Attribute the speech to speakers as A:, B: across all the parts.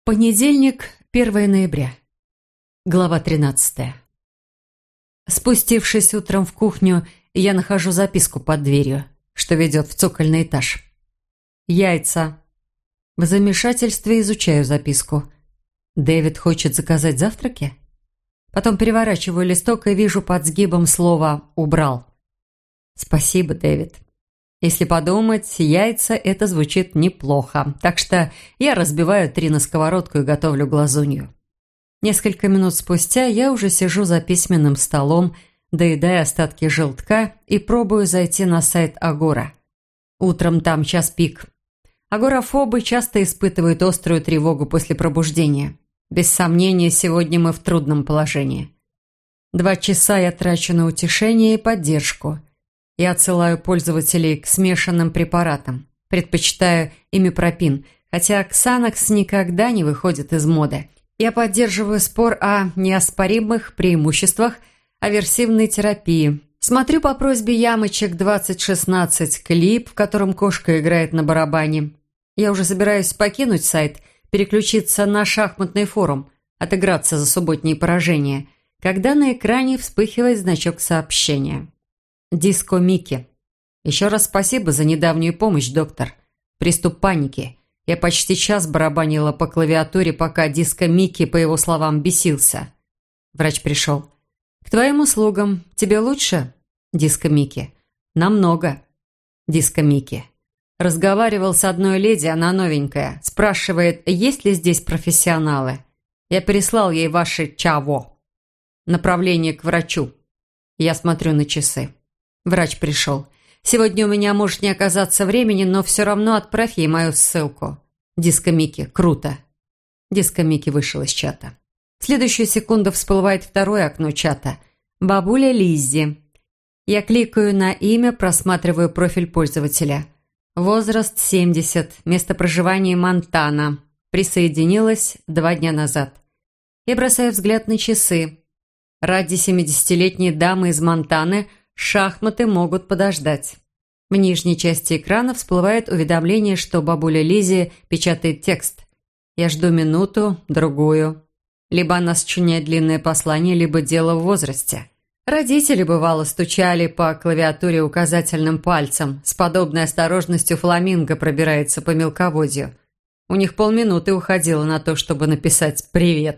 A: Понедельник, 1 ноября. Глава 13. Спустившись утром в кухню, я нахожу записку под дверью, что ведет в цокольный этаж. Яйца. В замешательстве изучаю записку. Дэвид хочет заказать завтраки? Потом переворачиваю листок и вижу под сгибом слово «убрал». Спасибо, Дэвид. Если подумать, яйца это звучит неплохо, так что я разбиваю 3 на сковородку и готовлю глазунью. Несколько минут спустя я уже сижу за письменным столом, доедая остатки желтка и пробую зайти на сайт Агора. Утром там час пик. Агорафобы часто испытывают острую тревогу после пробуждения. Без сомнения, сегодня мы в трудном положении. 2 часа я трачу на утешение и поддержку. Я отсылаю пользователей к смешанным препаратам. Предпочитаю имипропин, хотя Ксанакс никогда не выходит из моды. Я поддерживаю спор о неоспоримых преимуществах аверсивной терапии. Смотрю по просьбе Ямочек 2016 клип, в котором кошка играет на барабане. Я уже собираюсь покинуть сайт, переключиться на шахматный форум, отыграться за субботние поражения, когда на экране вспыхивает значок сообщения. Диско Микки. Еще раз спасибо за недавнюю помощь, доктор. Приступ паники. Я почти час барабанила по клавиатуре, пока Диско Микки, по его словам, бесился. Врач пришел. К твоим услугам. Тебе лучше? Диско Микки. Намного. Диско Микки. Разговаривал с одной леди, она новенькая. Спрашивает, есть ли здесь профессионалы. Я переслал ей ваше ЧАВО. Направление к врачу. Я смотрю на часы. Врач пришел. Сегодня у меня может не оказаться времени, но все равно отправь ей мою ссылку. Диско Микки. Круто. Диско Микки вышел из чата. В следующую секунду всплывает второе окно чата. Бабуля Лиззи. Я кликаю на имя, просматриваю профиль пользователя. Возраст 70. Место проживания Монтана. Присоединилась 2 дня назад. Я бросаю взгляд на часы. Ради 70-летней дамы из Монтаны шахматы могут подождать. В нижней части экрана всплывает уведомление, что бабуля Лиззи печатает текст. Я жду минуту, другую. Либо она сочиняет длинное послание, либо дело в возрасте. Родители, бывало, стучали по клавиатуре указательным пальцем. С подобной осторожностью фламинго пробирается по мелководью. У них полминуты уходило на то, чтобы написать «Привет».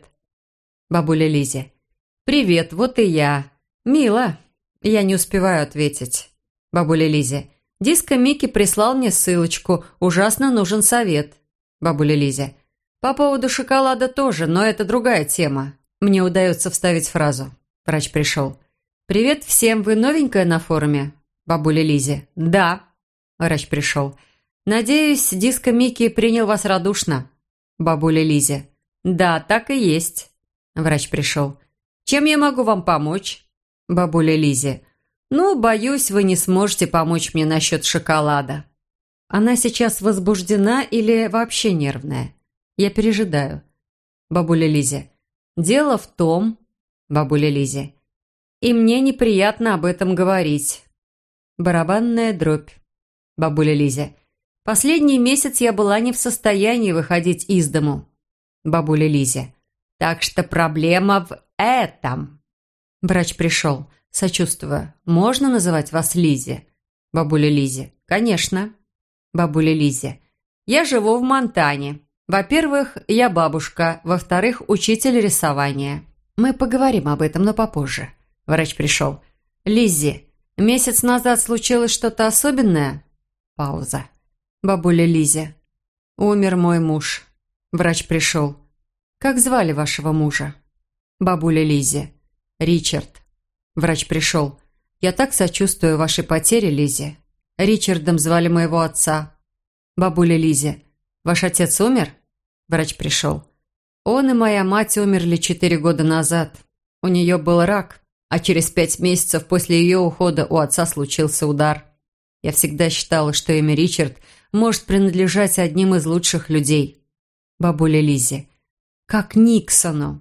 A: Бабуля Лиззи. «Привет, вот и я. Мило». Я не успеваю ответить. Бабуля Лиззи. Диско Микки прислал мне ссылочку. Ужасно нужен совет. Бабуля Лиззи. По поводу шоколада тоже, но это другая тема. Мне удается вставить фразу. Врач пришел. «Привет всем, вы новенькая на форуме?» Бабуля Лиззи. «Да». Врач пришел. «Надеюсь, Диско Микки принял вас радушно?» Бабуля Лиззи. «Да, так и есть». Врач пришел. «Чем я могу вам помочь?» Бабуля Лиззи. «Ну, боюсь, вы не сможете помочь мне насчет шоколада». Она сейчас возбуждена или вообще нервная? Я пережидаю. Бабуля Лиззи. «Дело в том...» Бабуля Лиззи. «И мне неприятно об этом говорить». Барабанная дробь. Бабуля Лиззи. «Последний месяц я была не в состоянии выходить из дому». Бабуля Лиззи. «Так что проблема в этом». Врач пришел. Сочувствую. «Можно называть вас Лиззи?» Бабуля Лиззи. «Конечно». Бабуля Лиззи. «Я живу в Монтане. Во-первых, я бабушка. Во-вторых, учитель рисования. Мы поговорим об этом, но попозже». Врач пришел. «Лиззи, месяц назад случилось что-то особенное?» Пауза. Бабуля Лиззи. «Умер мой муж». Врач пришел. «Как звали вашего мужа?» Бабуля Лиззи. «Ричард». Врач пришел. «Я так сочувствую вашей потере, Лиззи. Ричардом звали моего отца». Бабуля Лиззи. «Ваш отец умер?» Врач пришел. «Он и моя мать умерли 4 года назад. У нее был рак, а через 5 месяцев после ее ухода у отца случился удар. Я всегда считала, что имя Ричард может принадлежать одним из лучших людей». Бабуля Лиззи. «Как Никсону».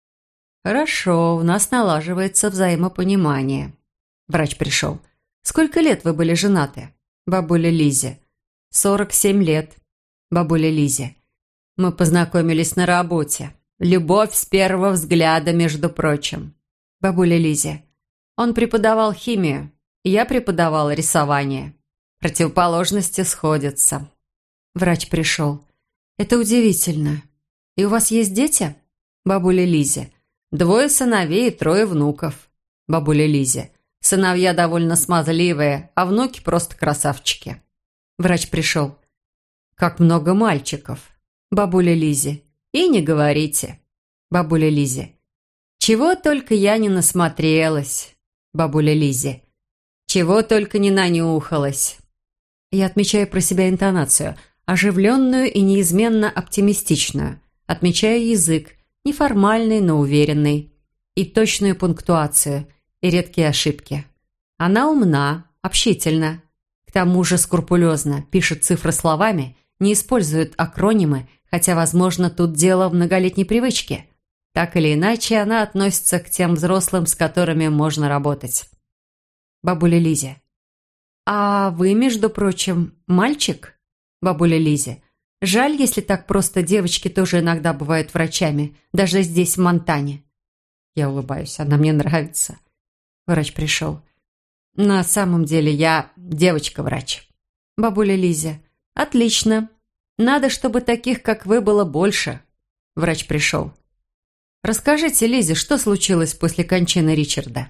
A: «Хорошо, у нас налаживается взаимопонимание». Врач пришел. «Сколько лет вы были женаты?» Бабуля Лиззи. 47 лет. Бабуля Лиззи. Мы познакомились на работе. Любовь с первого взгляда, между прочим. Бабуля Лизе. Он преподавал химию, я преподавала рисование. Противоположности сходятся. Врач пришел. Это удивительно. И у вас есть дети? Бабуля Лизе. 2 сыновей и 3 внуков. Бабуля Лизе. Сыновья довольно смазливые, а внуки просто красавчики. Врач пришел. Как много мальчиков. Бабуля Лизе. И не говорите. Бабуля Лизе. Чего только я не насмотрелась. Бабуля Лизе. Чего только не нанюхалась. Я отмечаю про себя интонацию, оживленную и неизменно оптимистичную. Отмечаю язык, неформальный, но уверенный. И точную пунктуацию, и редкие ошибки. Она умна, общительна. К тому же скрупулезно, пишет цифры словами, не использует акронимы, хотя, возможно, тут дело в многолетней привычке. Так или иначе, она относится к тем взрослым, с которыми можно работать. Бабуля Лизе. «А вы, между прочим, мальчик?» Бабуля Лизе. «Жаль, если так просто, девочки тоже иногда бывают врачами, даже здесь, в Монтане». Я улыбаюсь, она мне нравится. Врач пришел. «На самом деле я девочка-врач». Бабуля Лизе. «Отлично. Надо, чтобы таких, как вы, было больше». Врач пришел. «Расскажите, Лизе, что случилось после кончины Ричарда?»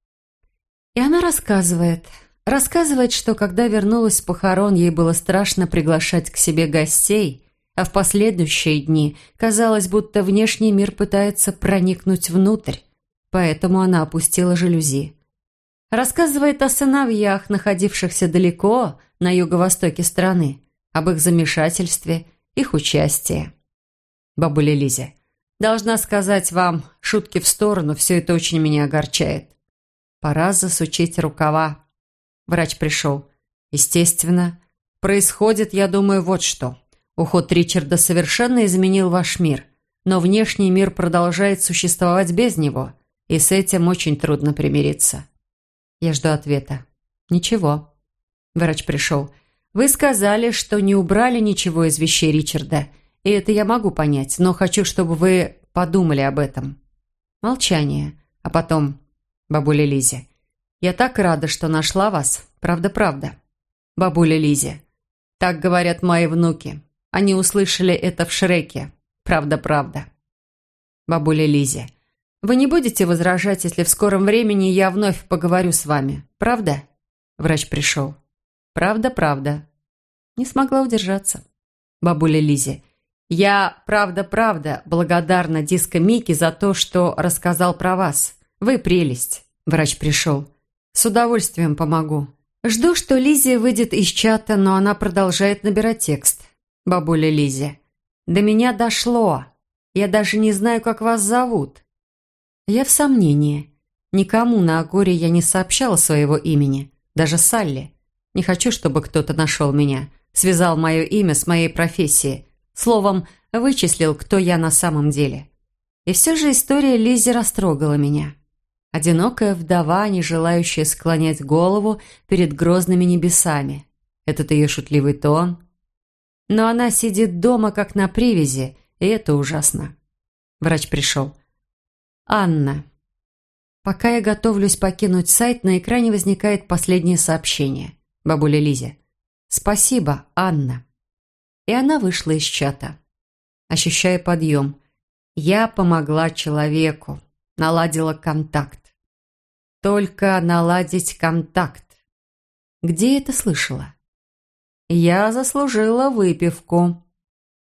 A: И она рассказывает. Рассказывает, что когда вернулась с похорон, ей было страшно приглашать к себе гостей, а в последующие дни казалось, будто внешний мир пытается проникнуть внутрь, поэтому она опустила жалюзи. Рассказывает о сыновьях, находившихся далеко на юго-востоке страны, об их замешательстве, их участии. Бабуля Лизе. «Должна сказать вам, шутки в сторону, все это очень меня огорчает. Пора засучить рукава». Врач пришел. «Естественно. Происходит, я думаю, вот что. Уход Ричарда совершенно изменил ваш мир, но внешний мир продолжает существовать без него, и с этим очень трудно примириться». Я жду ответа. «Ничего». Врач пришел. «Вы сказали, что не убрали ничего из вещей Ричарда, и это я могу понять, но хочу, чтобы вы подумали об этом». Молчание. А потом: «Бабуля Лизе, я так рада, что нашла вас. Правда-правда». Бабуля Лизе. «Так говорят мои внуки. Они услышали это в Шреке. Правда-правда». Бабуля Лизе. «Вы не будете возражать, если в скором времени я вновь поговорю с вами, правда?» Врач пришел. «Правда-правда». Не смогла удержаться. Бабуля Лизе. «Я, правда-правда, благодарна Диско Микки за то, что рассказал про вас. Вы прелесть». Врач пришел. «С удовольствием помогу». Жду, что Лизе выйдет из чата, но она продолжает набирать текст. Бабуля Лизе. «До меня дошло. Я даже не знаю, как вас зовут». Я в сомнении. Никому на Агоре я не сообщала своего имени. Даже Салли. Не хочу, чтобы кто-то нашел меня. Связал мое имя с моей профессией. Словом, вычислил, кто я на самом деле. И все же история Лизи растрогала меня. Одинокая вдова, не желающая склонять голову перед грозными небесами. Этот ее шутливый тон. Но она сидит дома, как на привязи, и это ужасно. Врач пришел. «Анна». Пока я готовлюсь покинуть сайт, на экране возникает последнее сообщение. Бабуля Лизе. «Спасибо, Анна». И она вышла из чата. Ощущаю подъем. Я помогла человеку. Наладила контакт. Только наладить контакт. Где я это слышала? Я заслужила выпивку.